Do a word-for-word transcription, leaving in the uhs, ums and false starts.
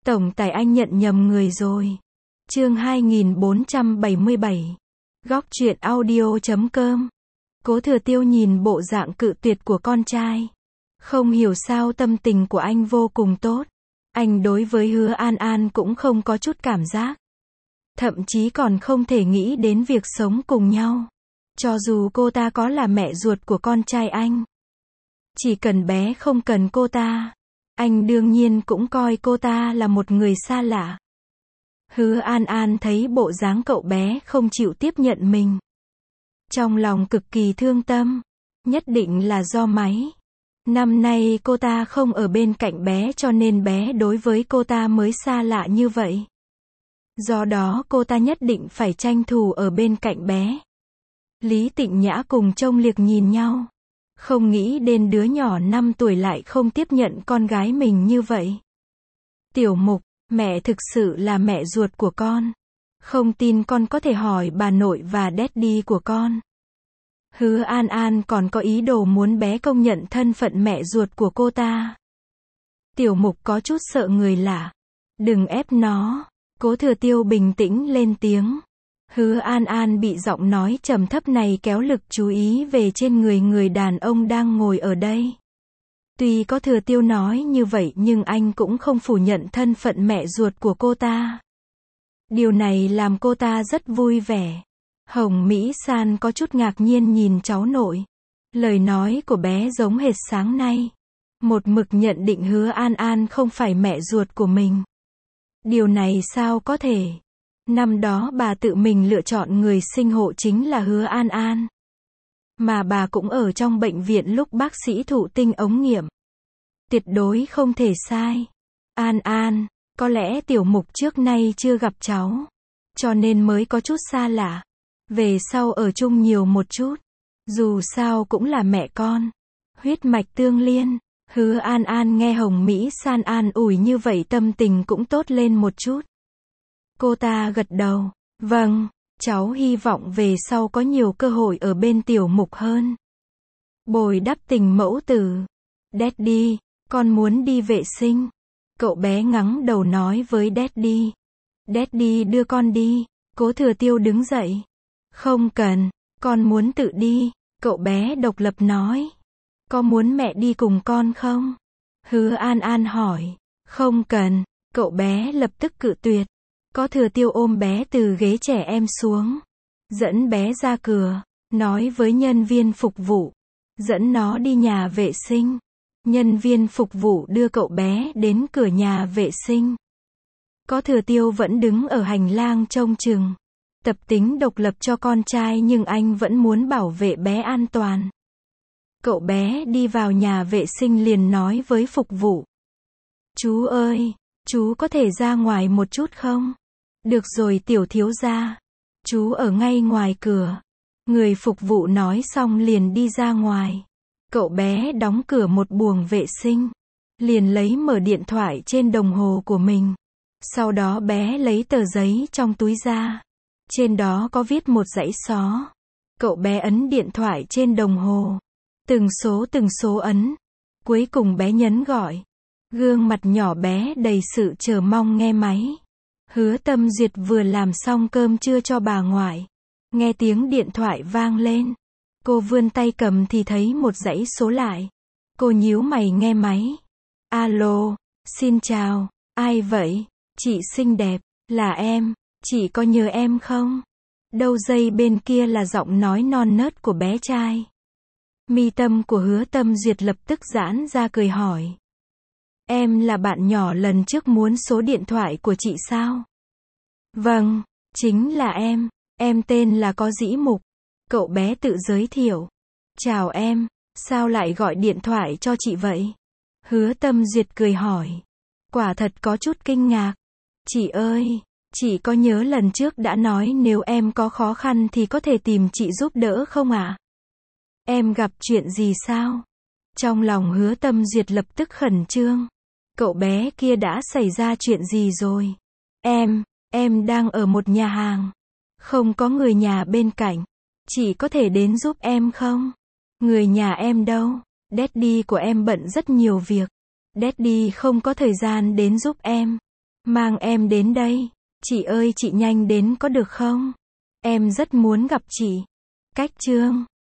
Tổng tài anh nhận nhầm người rồi. Chương hai nghìn bốn trăm bảy mươi bảy. Góc truyện audio chấm com. Cố Thừa Tiêu nhìn bộ dạng cự tuyệt của con trai. Không hiểu sao tâm tình của anh vô cùng tốt. Anh đối với Hứa An An cũng không có chút cảm giác. Thậm chí còn không thể nghĩ đến việc sống cùng nhau. Cho dù cô ta có là mẹ ruột của con trai anh. Chỉ cần bé không cần cô ta. Anh đương nhiên cũng coi cô ta là một người xa lạ. Hứa An An thấy bộ dáng cậu bé không chịu tiếp nhận mình. Trong lòng cực kỳ thương tâm. Nhất định là do máy. Năm nay cô ta không ở bên cạnh bé cho nên bé đối với cô ta mới xa lạ như vậy. Do đó cô ta nhất định phải tranh thủ ở bên cạnh bé. Lý Tịnh Nhã cùng Trông Liệt nhìn nhau. Không nghĩ đến đứa nhỏ năm tuổi lại không tiếp nhận con gái mình như vậy. Tiểu Mục, mẹ thực sự là mẹ ruột của con. Không tin con có thể hỏi bà nội và daddy của con. Hứa An An còn có ý đồ muốn bé công nhận thân phận mẹ ruột của cô ta. Tiểu Mục có chút sợ người lạ. Đừng ép nó. Cố Thừa Tiêu bình tĩnh lên tiếng. Hứa An An bị giọng nói trầm thấp này kéo lực chú ý về trên người người đàn ông đang ngồi ở đây. Tuy có Thừa Tiêu nói như vậy nhưng anh cũng không phủ nhận thân phận mẹ ruột của cô ta. Điều này làm cô ta rất vui vẻ. Hồng Mỹ San có chút ngạc nhiên nhìn cháu nội. Lời nói của bé giống hệt sáng nay. Một mực nhận định Hứa An An không phải mẹ ruột của mình. Điều này sao có thể? Năm đó bà tự mình lựa chọn người sinh hộ chính là Hứa An An. Mà bà cũng ở trong bệnh viện lúc bác sĩ thụ tinh ống nghiệm. Tuyệt đối không thể sai. An An, có lẽ Tiểu Mục trước nay chưa gặp cháu. Cho nên mới có chút xa lạ. Về sau ở chung nhiều một chút. Dù sao cũng là mẹ con. Huyết mạch tương liên. Hứa An An nghe Hồng Mỹ San an ủi như vậy tâm tình cũng tốt lên một chút. Cô ta gật đầu. Vâng, cháu hy vọng về sau có nhiều cơ hội ở bên Tiểu Mục hơn. Bồi đắp tình mẫu tử. Daddy, con muốn đi vệ sinh. Cậu bé ngắng đầu nói với Daddy. Daddy đưa con đi. Cố Thừa Tiêu đứng dậy. Không cần, con muốn tự đi. Cậu bé độc lập nói. Có muốn mẹ đi cùng con không? Hứa An An hỏi. Không cần, cậu bé lập tức cự tuyệt. Có Thừa Tiêu ôm bé từ ghế trẻ em xuống. Dẫn bé ra cửa. Nói với nhân viên phục vụ. Dẫn nó đi nhà vệ sinh. Nhân viên phục vụ đưa cậu bé đến cửa nhà vệ sinh. Có Thừa Tiêu vẫn đứng ở hành lang trông chừng. Tập tính độc lập cho con trai nhưng anh vẫn muốn bảo vệ bé an toàn. Cậu bé đi vào nhà vệ sinh liền nói với phục vụ. Chú ơi, chú có thể ra ngoài một chút không? Được rồi tiểu thiếu gia. Chú ở ngay ngoài cửa. Người phục vụ nói xong liền đi ra ngoài. Cậu bé đóng cửa một buồng vệ sinh. Liền lấy mở điện thoại trên đồng hồ của mình. Sau đó bé lấy tờ giấy trong túi ra. Trên đó có viết một dãy số. Cậu bé ấn điện thoại trên đồng hồ. Từng số từng số ấn. Cuối cùng bé nhấn gọi. Gương mặt nhỏ bé đầy sự chờ mong nghe máy. Hứa Tâm Duyệt vừa làm xong cơm trưa cho bà ngoại. Nghe tiếng điện thoại vang lên. Cô vươn tay cầm thì thấy một dãy số lại. Cô nhíu mày nghe máy. Alo, xin chào, ai vậy? Chị xinh đẹp, là em, chị có nhớ em không? Đầu dây bên kia là giọng nói non nớt của bé trai. Mi tâm của Hứa Tâm Duyệt lập tức giãn ra cười hỏi. Em là bạn nhỏ lần trước muốn số điện thoại của chị sao? Vâng, chính là em, em tên là Có Dĩ Mục. Cậu bé tự giới thiệu. Chào em, sao lại gọi điện thoại cho chị vậy? Hứa Tâm Duyệt cười hỏi. Quả thật có chút kinh ngạc. Chị ơi, chị có nhớ lần trước đã nói nếu em có khó khăn thì có thể tìm chị giúp đỡ không ạ? À? Em gặp chuyện gì sao? Trong lòng Hứa Tâm Duyệt lập tức khẩn trương. Cậu bé kia đã xảy ra chuyện gì rồi? Em, em đang ở một nhà hàng. Không có người nhà bên cạnh. Chị có thể đến giúp em không? Người nhà em đâu? Daddy của em bận rất nhiều việc. Daddy không có thời gian đến giúp em. Mang em đến đây. Chị ơi chị nhanh đến có được không? Em rất muốn gặp chị. Cách chương